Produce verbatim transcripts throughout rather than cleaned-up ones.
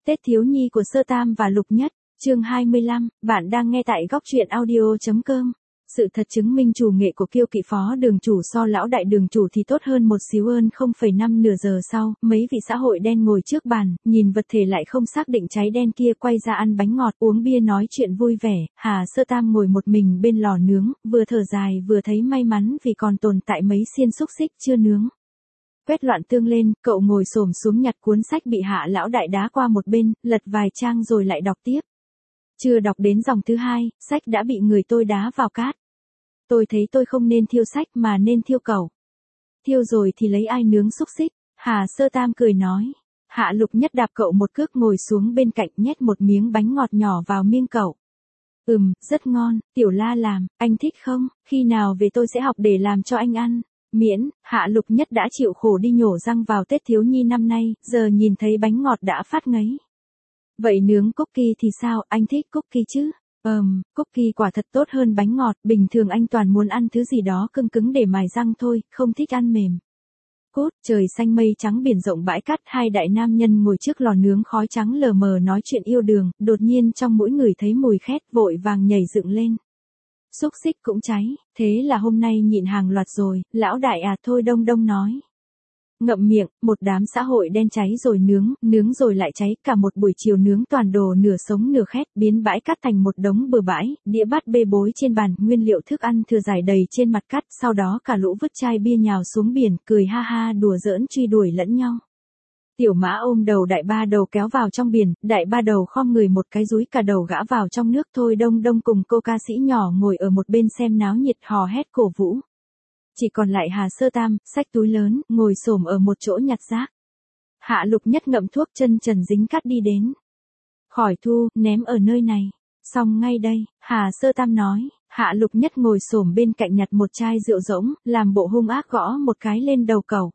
Tết thiếu nhi của Sơ Tam và Lục Nhất, chương hai mươi lăm, bạn đang nghe tại góc truyện audio.com. Sự thật chứng minh chủ nghệ của Kiêu Kỵ phó đường chủ so lão đại đường chủ thì tốt hơn một xíu ơn. Không phẩy năm nửa giờ sau, mấy vị xã hội đen ngồi trước bàn, nhìn vật thể lại không xác định cháy đen kia quay ra ăn bánh ngọt uống bia nói chuyện vui vẻ. Hà Sơ Tam ngồi một mình bên lò nướng, vừa thở dài vừa thấy may mắn vì còn tồn tại mấy xiên xúc xích chưa nướng. Quét loạn tương lên, cậu ngồi xổm xuống nhặt cuốn sách bị Hạ lão đại đá qua một bên, lật vài trang rồi lại đọc tiếp. Chưa đọc đến dòng thứ hai, sách đã bị người tôi đá vào cát. Tôi thấy tôi không nên thiêu sách mà nên thiêu cậu. Thiêu rồi thì lấy ai nướng xúc xích? Hà Sơ Tam cười nói. Hạ Lục Nhất đạp cậu một cước ngồi xuống bên cạnh nhét một miếng bánh ngọt nhỏ vào miệng cậu. Ừm, rất ngon, Tiểu La làm, anh thích không? Khi nào về tôi sẽ học để làm cho anh ăn. Miễn, Hạ Lục Nhất đã chịu khổ đi nhổ răng vào Tết thiếu nhi năm nay, giờ nhìn thấy bánh ngọt đã phát ngấy. Vậy nướng cookie thì sao, anh thích cookie chứ? Ừm, cookie quả thật tốt hơn bánh ngọt, bình thường anh toàn muốn ăn thứ gì đó cứng cứng để mài răng thôi, không thích ăn mềm. Cốt, trời xanh mây trắng biển rộng bãi cát, hai đại nam nhân ngồi trước lò nướng khói trắng lờ mờ nói chuyện yêu đương, đột nhiên trong mỗi người thấy mùi khét vội vàng nhảy dựng lên. Xúc xích cũng cháy, thế là hôm nay nhịn hàng loạt rồi, lão đại à thôi Đông Đông nói. Ngậm miệng, một đám xã hội đen cháy rồi nướng, nướng rồi lại cháy, cả một buổi chiều nướng toàn đồ nửa sống nửa khét, biến bãi cát thành một đống bừa bãi, đĩa bát bê bối trên bàn, nguyên liệu thức ăn thừa rải đầy trên mặt cát, sau đó cả lũ vứt chai bia nhào xuống biển, cười ha ha đùa giỡn truy đuổi lẫn nhau. Tiểu Mã ôm đầu đại ba đầu kéo vào trong biển, đại ba đầu khom người một cái dúi cả đầu gã vào trong nước. Thôi Đông Đông cùng cô ca sĩ nhỏ ngồi ở một bên xem náo nhiệt hò hét cổ vũ. Chỉ còn lại Hà Sơ Tam, xách túi lớn, ngồi xổm ở một chỗ nhặt rác. Hạ Lục Nhất ngậm thuốc chân trần dính cát đi đến. Khỏi thu, ném ở nơi này. Xong ngay đây, Hà Sơ Tam nói. Hạ Lục Nhất ngồi xổm bên cạnh nhặt một chai rượu rỗng, làm bộ hung ác gõ một cái lên đầu cậu.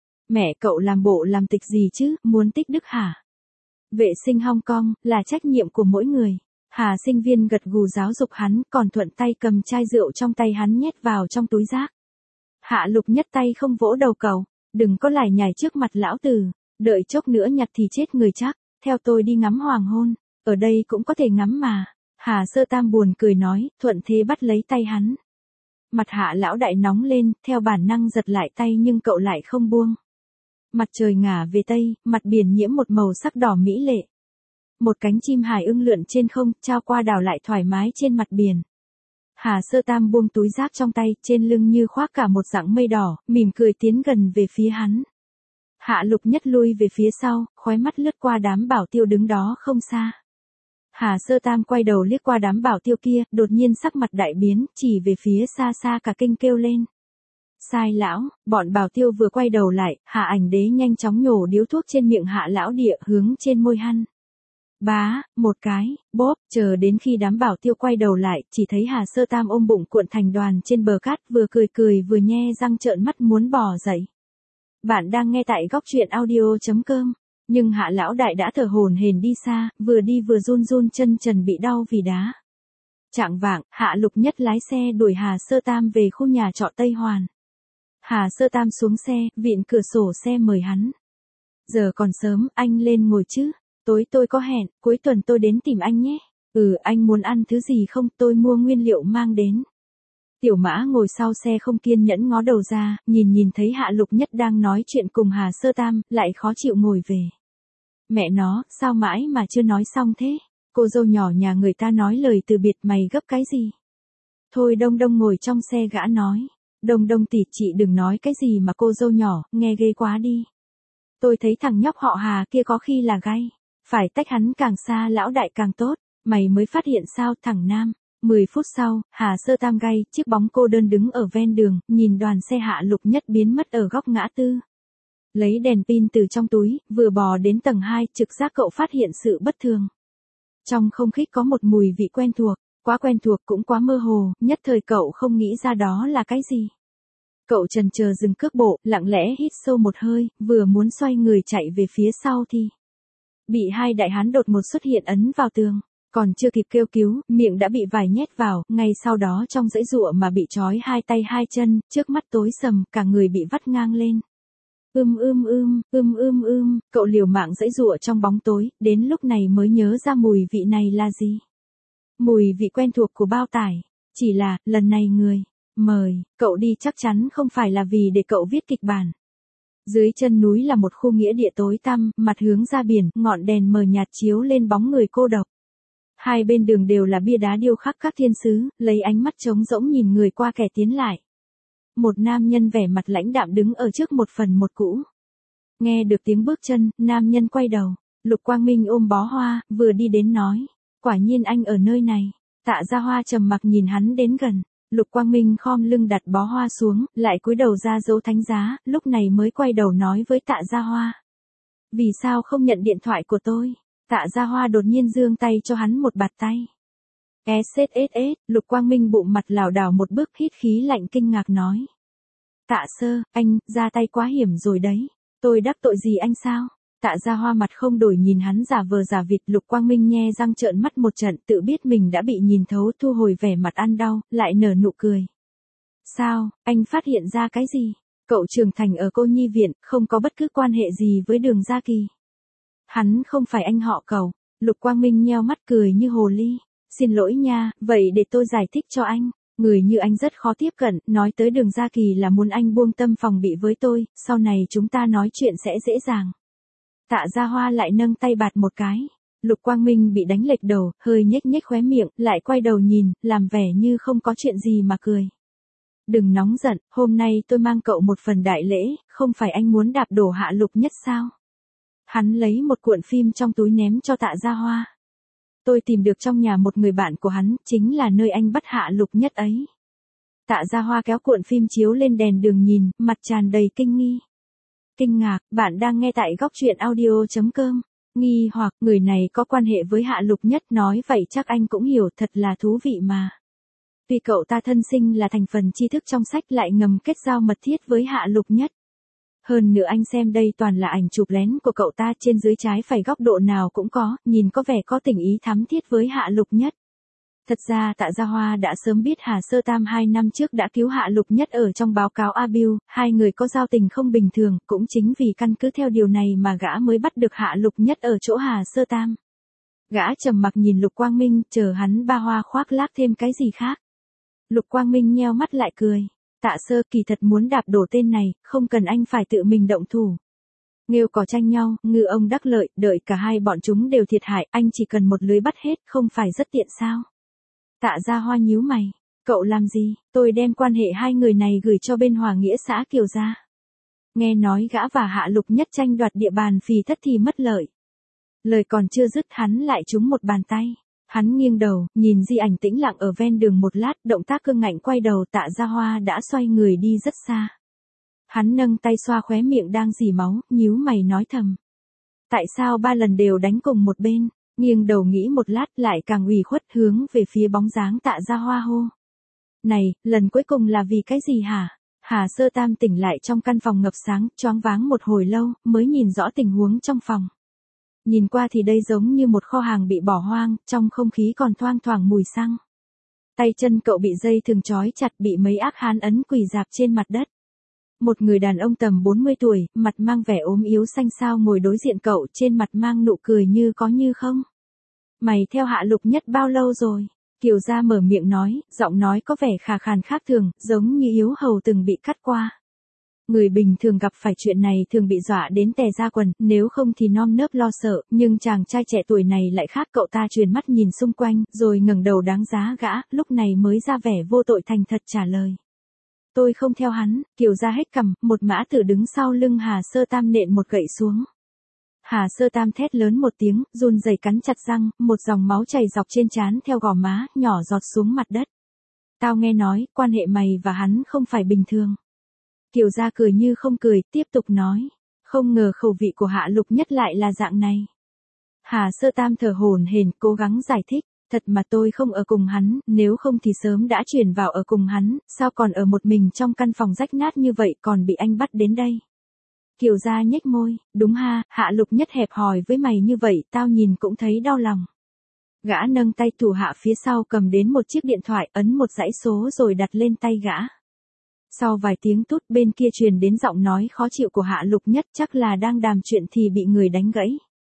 Mẹ cậu làm bộ làm tịch gì chứ, muốn tích đức hả? Vệ sinh Hong Kong, là trách nhiệm của mỗi người. Hà sinh viên gật gù giáo dục hắn, còn thuận tay cầm chai rượu trong tay hắn nhét vào trong túi rác. Hạ Lục Nhất tay không vỗ đầu cậu, đừng có lải nhải trước mặt lão tử, đợi chốc nữa nhặt thì chết người chắc, theo tôi đi ngắm hoàng hôn, ở đây cũng có thể ngắm mà. Hà Sơ Tam buồn cười nói, thuận thế bắt lấy tay hắn. Mặt Hạ lão đại nóng lên, theo bản năng giật lại tay nhưng cậu lại không buông. Mặt trời ngả về tây, mặt biển nhiễm một màu sắc đỏ mỹ lệ. Một cánh chim hải ưng lượn trên không, trao qua đảo lại thoải mái trên mặt biển. Hà Sơ Tam buông túi rác trong tay, trên lưng như khoác cả một dặng mây đỏ, mỉm cười tiến gần về phía hắn. Hạ Lục Nhất lui về phía sau, khóe mắt lướt qua đám bảo tiêu đứng đó không xa. Hà Sơ Tam quay đầu liếc qua đám bảo tiêu kia, đột nhiên sắc mặt đại biến, chỉ về phía xa xa cả kinh kêu lên. Sai lão, bọn bảo tiêu vừa quay đầu lại, Hạ Ảnh Đế nhanh chóng nhổ điếu thuốc trên miệng Hạ lão địa hướng trên môi hắn. Bá, một cái, bóp, chờ đến khi đám bảo tiêu quay đầu lại, chỉ thấy Hà Sơ Tam ôm bụng cuộn thành đoàn trên bờ cát, vừa cười cười vừa nhe răng trợn mắt muốn bò dậy. Bạn đang nghe tại góc truyện audio.com, nhưng Hạ lão đại đã thở hổn hển đi xa, vừa đi vừa run run chân trần bị đau vì đá. Chạng vạng, Hạ Lục Nhất lái xe đuổi Hà Sơ Tam về khu nhà trọ Tây Hoàn. Hà Sơ Tam xuống xe, vịn cửa sổ xe mời hắn. Giờ còn sớm, anh lên ngồi chứ. Tối tôi có hẹn, cuối tuần tôi đến tìm anh nhé. Ừ, anh muốn ăn thứ gì không, tôi mua nguyên liệu mang đến. Tiểu Mã ngồi sau xe không kiên nhẫn ngó đầu ra, nhìn nhìn thấy Hạ Lục Nhất đang nói chuyện cùng Hà Sơ Tam, lại khó chịu ngồi về. Mẹ nó, sao mãi mà chưa nói xong thế? Cô dâu nhỏ nhà người ta nói lời từ biệt mày gấp cái gì? Thôi Đông Đông ngồi trong xe gã nói. Đông Đông tỷ chị đừng nói cái gì mà cô dâu nhỏ, nghe ghê quá đi. Tôi thấy thằng nhóc họ Hà kia có khi là gay. Phải tách hắn càng xa lão đại càng tốt, mày mới phát hiện sao thằng Nam. Mười phút sau, Hà Sơ Tam gay, chiếc bóng cô đơn đứng ở ven đường, nhìn đoàn xe Hạ Lục Nhất biến mất ở góc ngã tư. Lấy đèn pin từ trong túi, vừa bò đến tầng hai, trực giác cậu phát hiện sự bất thường. Trong không khí có một mùi vị quen thuộc, quá quen thuộc cũng quá mơ hồ, nhất thời cậu không nghĩ ra đó là cái gì. Cậu chần chờ dừng cước bộ, lặng lẽ hít sâu một hơi, vừa muốn xoay người chạy về phía sau thì bị hai đại hán đột ngột xuất hiện ấn vào tường, còn chưa kịp kêu cứu, miệng đã bị vải nhét vào, ngay sau đó trong dãy giụa mà bị trói hai tay hai chân, trước mắt tối sầm, cả người bị vắt ngang lên. Ưm ưm ưm, ưm ưm ưm, cậu liều mạng giãy giụa trong bóng tối, đến lúc này mới nhớ ra mùi vị này là gì. Mùi vị quen thuộc của bao tải, chỉ là, lần này người mời cậu đi chắc chắn không phải là vì để cậu viết kịch bản. Dưới chân núi là một khu nghĩa địa tối tăm, mặt hướng ra biển, ngọn đèn mờ nhạt chiếu lên bóng người cô độc. Hai bên đường đều là bia đá điêu khắc các thiên sứ, lấy ánh mắt trống rỗng nhìn người qua kẻ tiến lại. Một nam nhân vẻ mặt lãnh đạm đứng ở trước một phần một cũ. Nghe được tiếng bước chân, nam nhân quay đầu, Lục Quang Minh ôm bó hoa, vừa đi đến nói. Quả nhiên anh ở nơi này. Tạ Gia Hoa trầm mặc nhìn hắn đến gần. Lục Quang Minh khom lưng đặt bó hoa xuống, lại cúi đầu ra dấu thánh giá, lúc này mới quay đầu nói với Tạ Gia Hoa. Vì sao không nhận điện thoại của tôi? Tạ Gia Hoa đột nhiên giương tay cho hắn một bạt tay. ét ét ét, Lục Quang Minh bụng mặt lảo đảo một bước hít khí lạnh kinh ngạc nói. Tạ sơ, anh, ra tay quá hiểm rồi đấy. Tôi đắc tội gì anh sao? Tạ Gia Hoa mặt không đổi nhìn hắn giả vờ giả vịt. Lục Quang Minh nhe răng trợn mắt một trận, tự biết mình đã bị nhìn thấu, thu hồi vẻ mặt ăn đau, lại nở nụ cười. Sao, anh phát hiện ra cái gì? Cậu trưởng thành ở cô nhi viện, không có bất cứ quan hệ gì với Đường Gia Kỳ. Hắn không phải anh họ cậu. Lục Quang Minh nheo mắt cười như hồ ly. Xin lỗi nha, vậy để tôi giải thích cho anh. Người như anh rất khó tiếp cận, nói tới Đường Gia Kỳ là muốn anh buông tâm phòng bị với tôi, sau này chúng ta nói chuyện sẽ dễ dàng. Tạ Gia Hoa lại nâng tay bạt một cái. Lục Quang Minh bị đánh lệch đầu, hơi nhếch nhếch khóe miệng, lại quay đầu nhìn, làm vẻ như không có chuyện gì mà cười. Đừng nóng giận, hôm nay tôi mang cậu một phần đại lễ, không phải anh muốn đạp đổ Hạ Lục Nhất sao? Hắn lấy một cuộn phim trong túi ném cho Tạ Gia Hoa. Tôi tìm được trong nhà một người bạn của hắn, chính là nơi anh bắt Hạ Lục Nhất ấy. Tạ Gia Hoa kéo cuộn phim chiếu lên đèn đường nhìn, mặt tràn đầy kinh nghi. Kinh ngạc, bạn đang nghe tại góc truyện audio chấm com. Nghi hoặc, người này có quan hệ với Hạ Lục Nhất, nói vậy chắc anh cũng hiểu, thật là thú vị mà. Vì cậu ta thân sinh là thành phần tri thức trong sách, lại ngầm kết giao mật thiết với Hạ Lục Nhất. Hơn nữa anh xem đây toàn là ảnh chụp lén của cậu ta, trên dưới trái phải góc độ nào cũng có, nhìn có vẻ có tình ý thắm thiết với Hạ Lục Nhất. Thật ra Tạ Gia Hoa đã sớm biết Hà Sơ Tam hai năm trước đã cứu Hạ Lục Nhất ở trong báo cáo A Biu, hai người có giao tình không bình thường, cũng chính vì căn cứ theo điều này mà gã mới bắt được Hạ Lục Nhất ở chỗ Hà Sơ Tam. Gã trầm mặc nhìn Lục Quang Minh, chờ hắn ba hoa khoác lác thêm cái gì khác. Lục Quang Minh nheo mắt lại cười. Tạ sơ, kỳ thật muốn đạp đổ tên này, không cần anh phải tự mình động thủ. Nghêu cỏ tranh nhau, ngư ông đắc lợi, đợi cả hai bọn chúng đều thiệt hại, anh chỉ cần một lưới bắt hết, không phải rất tiện sao? Tạ Gia Hoa nhíu mày. Cậu làm gì? Tôi đem quan hệ hai người này gửi cho bên Hòa Nghĩa xã Kiều gia. Nghe nói gã và Hạ Lục Nhất tranh đoạt địa bàn Phì Thất thì mất lợi. Lời còn chưa dứt hắn lại trúng một bàn tay. Hắn nghiêng đầu, nhìn di ảnh tĩnh lặng ở ven đường một lát, động tác cương ngạnh quay đầu. Tạ Gia Hoa đã xoay người đi rất xa. Hắn nâng tay xoa khóe miệng đang rỉ máu, nhíu mày nói thầm. Tại sao ba lần đều đánh cùng một bên? Nghiêng đầu nghĩ một lát, lại càng ủy khuất, hướng về phía bóng dáng Tạ Gia Hoa hô. Này, lần cuối cùng là vì cái gì hả? Hà Sơ Tam tỉnh lại trong căn phòng ngập sáng, choáng váng một hồi lâu, mới nhìn rõ tình huống trong phòng. Nhìn qua thì đây giống như một kho hàng bị bỏ hoang, trong không khí còn thoang thoảng mùi xăng. Tay chân cậu bị dây thừng trói chặt, bị mấy ác hán ấn quỳ rạp trên mặt đất. Một người đàn ông tầm bốn mươi tuổi, mặt mang vẻ ốm yếu xanh xao ngồi đối diện cậu, trên mặt mang nụ cười như có như không. Mày theo Hạ Lục Nhất bao lâu rồi? Kiều gia mở miệng nói, giọng nói có vẻ khà khàn khác thường, giống như yếu hầu từng bị cắt qua. Người bình thường gặp phải chuyện này thường bị dọa đến tè ra quần, nếu không thì non nớp lo sợ, nhưng chàng trai trẻ tuổi này lại khác. Cậu ta truyền mắt nhìn xung quanh, rồi ngẩng đầu đáng giá gã, lúc này mới ra vẻ vô tội thành thật trả lời. Tôi không theo hắn. Kiều gia hết cằm, một mã tử đứng sau lưng Hà Sơ Tam nện một gậy xuống. Hà Sơ Tam thét lớn một tiếng, run rẩy cắn chặt răng, một dòng máu chảy dọc trên trán theo gò má, nhỏ giọt xuống mặt đất. Tao nghe nói, quan hệ mày và hắn không phải bình thường. Kiều gia cười như không cười, tiếp tục nói. Không ngờ khẩu vị của Hạ Lục Nhất lại là dạng này. Hà Sơ Tam thở hổn hển, cố gắng giải thích. Thật mà tôi không ở cùng hắn, nếu không thì sớm đã chuyển vào ở cùng hắn, sao còn ở một mình trong căn phòng rách nát như vậy, còn bị anh bắt đến đây. Kiều gia nhếch môi, đúng ha, Hạ Lục Nhất hẹp hòi với mày như vậy, tao nhìn cũng thấy đau lòng. Gã nâng tay thủ hạ phía sau cầm đến một chiếc điện thoại, ấn một dãy số rồi đặt lên tay gã. Sau vài tiếng tút bên kia truyền đến giọng nói khó chịu của Hạ Lục Nhất, chắc là đang đàm chuyện thì bị người đánh gãy.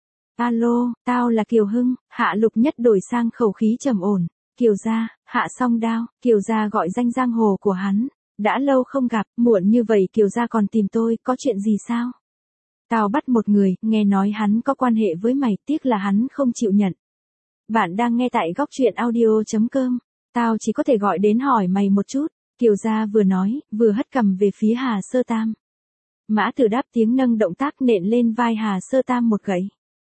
Alo, tao là Kiều Hưng. Hạ Lục Nhất đổi sang khẩu khí trầm ổn. Kiều gia, Hạ Song Đao. Kiều gia gọi danh giang hồ của hắn. Đã lâu không gặp, muộn như vậy Kiều gia còn tìm tôi, có chuyện gì sao? Tao bắt một người, nghe nói hắn có quan hệ với mày, tiếc là hắn không chịu nhận. Bạn đang nghe tại góc truyện audio.com. Tao chỉ có thể gọi đến hỏi mày một chút. Kiều gia vừa nói, vừa hất cằm về phía Hà Sơ Tam. Mã Tử đáp tiếng nâng động tác nện lên vai Hà Sơ Tam một gậy.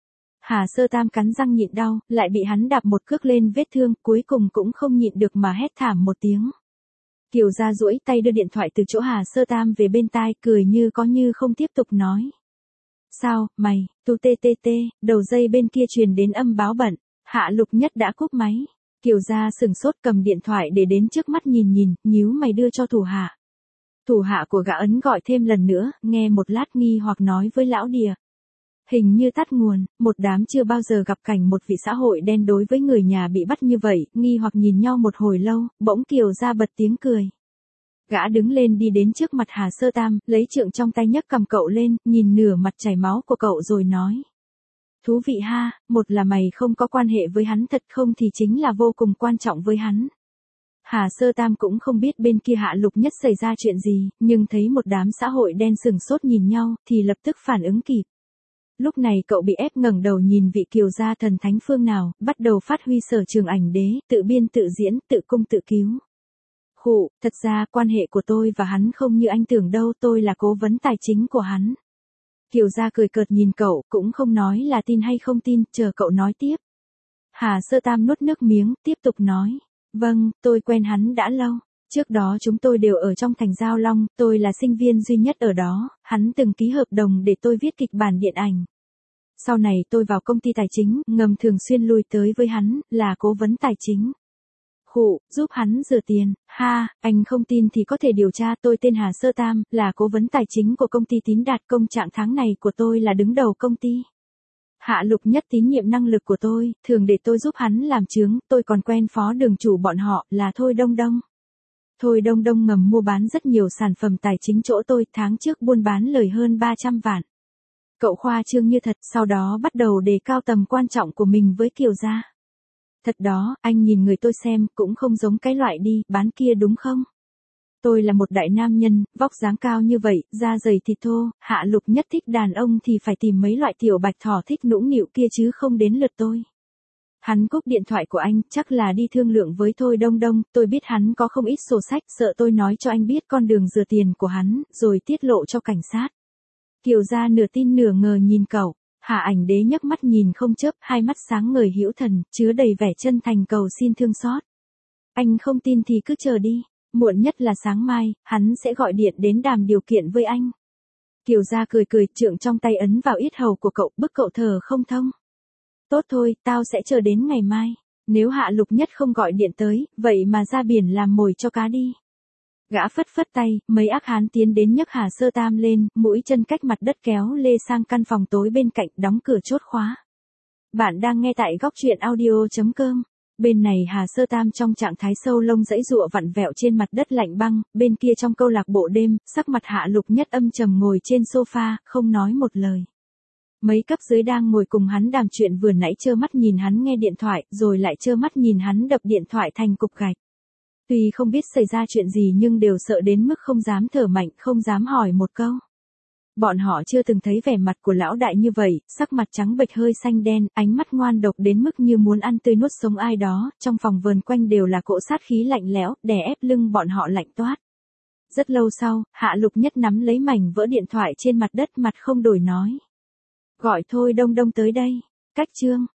Hà Sơ Tam cắn răng nhịn đau, lại bị hắn đạp một cước lên vết thương, cuối cùng cũng không nhịn được mà hét thảm một tiếng. Kiều gia duỗi tay đưa điện thoại từ chỗ Hà Sơ Tam về bên tai, cười như có như không tiếp tục nói. Sao, mày, tu tê tê tê, đầu dây bên kia truyền đến âm báo bận. Hạ Lục Nhất đã cúp máy. Kiều gia sừng sốt cầm điện thoại để đến trước mắt nhìn nhìn, nhíu mày đưa cho thủ hạ. Thủ hạ của gã ấn gọi thêm lần nữa, nghe một lát nghi hoặc nói với lão Đìa. Hình như tắt nguồn, một đám chưa bao giờ gặp cảnh một vị xã hội đen đối với người nhà bị bắt như vậy, nghi hoặc nhìn nhau một hồi lâu, bỗng Kiều gia bật tiếng cười. Gã đứng lên đi đến trước mặt Hà Sơ Tam, lấy trượng trong tay nhấc cầm cậu lên, nhìn nửa mặt chảy máu của cậu rồi nói. Thú vị ha, một là mày không có quan hệ với hắn, thật không thì chính là vô cùng quan trọng với hắn. Hà Sơ Tam cũng không biết bên kia Hạ Lục Nhất xảy ra chuyện gì, nhưng thấy một đám xã hội đen sừng sốt nhìn nhau, thì lập tức phản ứng kịp. Lúc này cậu bị ép ngẩng đầu nhìn vị Kiều gia thần thánh phương nào, bắt đầu phát huy sở trường ảnh đế, tự biên tự diễn, tự cung tự cứu. Khụ, thật ra quan hệ của tôi và hắn không như anh tưởng đâu, tôi là cố vấn tài chính của hắn. Kiều gia cười cợt nhìn cậu, cũng không nói là tin hay không tin, chờ cậu nói tiếp. Hà Sơ Tam nuốt nước miếng, tiếp tục nói. Vâng, tôi quen hắn đã lâu. Trước đó chúng tôi đều ở trong thành Giao Long, tôi là sinh viên duy nhất ở đó, hắn từng ký hợp đồng để tôi viết kịch bản điện ảnh. Sau này tôi vào công ty tài chính, ngầm thường xuyên lui tới với hắn, là cố vấn tài chính. Khụ, giúp hắn rửa tiền, ha, anh không tin thì có thể điều tra, tôi tên Hà Sơ Tam, là cố vấn tài chính của công ty Tín Đạt, công trạng tháng này của tôi là đứng đầu công ty. Hạ Lục Nhất tín nhiệm năng lực của tôi, thường để tôi giúp hắn làm chứng, tôi còn quen phó đường chủ bọn họ, là Thôi Đông Đông. Thôi Đông Đông ngầm mua bán rất nhiều sản phẩm tài chính chỗ tôi, tháng trước buôn bán lời hơn ba trăm vạn. Cậu khoa trương như thật, sau đó bắt đầu đề cao tầm quan trọng của mình với Kiều gia. Thật đó, anh nhìn người tôi xem, cũng không giống cái loại đi, bán kia đúng không? Tôi là một đại nam nhân, vóc dáng cao như vậy, da dày thịt thô, Hạ Lục Nhất thích đàn ông thì phải tìm mấy loại tiểu bạch thỏ thích nũng nịu kia chứ không đến lượt tôi. Hắn cúp điện thoại của anh, chắc là đi thương lượng với Thôi Đông Đông, tôi biết hắn có không ít sổ sách, sợ tôi nói cho anh biết con đường rửa tiền của hắn, rồi tiết lộ cho cảnh sát. Kiều gia nửa tin nửa ngờ nhìn cậu, Hạ Ảnh Đế nhấc mắt nhìn không chớp, hai mắt sáng ngời hữu thần, chứa đầy vẻ chân thành cầu xin thương xót. Anh không tin thì cứ chờ đi, muộn nhất là sáng mai, hắn sẽ gọi điện đến đàm điều kiện với anh. Kiều gia cười cười, trượng trong tay ấn vào yết hầu của cậu, bức cậu thở không thông. Tốt thôi, tao sẽ chờ đến ngày mai. Nếu Hạ Lục Nhất không gọi điện tới, vậy mà ra biển làm mồi cho cá đi. Gã phất phất tay, mấy ác hán tiến đến nhấc Hà Sơ Tam lên, mũi chân cách mặt đất kéo lê sang căn phòng tối bên cạnh, đóng cửa chốt khóa. Bạn đang nghe tại góc truyện audio.com. Bên này Hà Sơ Tam trong trạng thái sâu lông dãy dụa vặn vẹo trên mặt đất lạnh băng, bên kia trong câu lạc bộ đêm, sắc mặt Hạ Lục Nhất âm trầm ngồi trên sofa, không nói một lời. Mấy cấp dưới đang ngồi cùng hắn đàm chuyện vừa nãy trơ mắt nhìn hắn nghe điện thoại, rồi lại trơ mắt nhìn hắn đập điện thoại thành cục gạch. Tuy không biết xảy ra chuyện gì nhưng đều sợ đến mức không dám thở mạnh, không dám hỏi một câu. Bọn họ chưa từng thấy vẻ mặt của lão đại như vậy, sắc mặt trắng bệch hơi xanh đen, ánh mắt ngoan độc đến mức như muốn ăn tươi nuốt sống ai đó, trong phòng vườn quanh đều là cỗ sát khí lạnh lẽo, đè ép lưng bọn họ lạnh toát. Rất lâu sau, Hạ Lục Nhất nắm lấy mảnh vỡ điện thoại trên mặt đất, mặt không đổi nói. Gọi Thôi Đông Đông tới đây. Cách chương.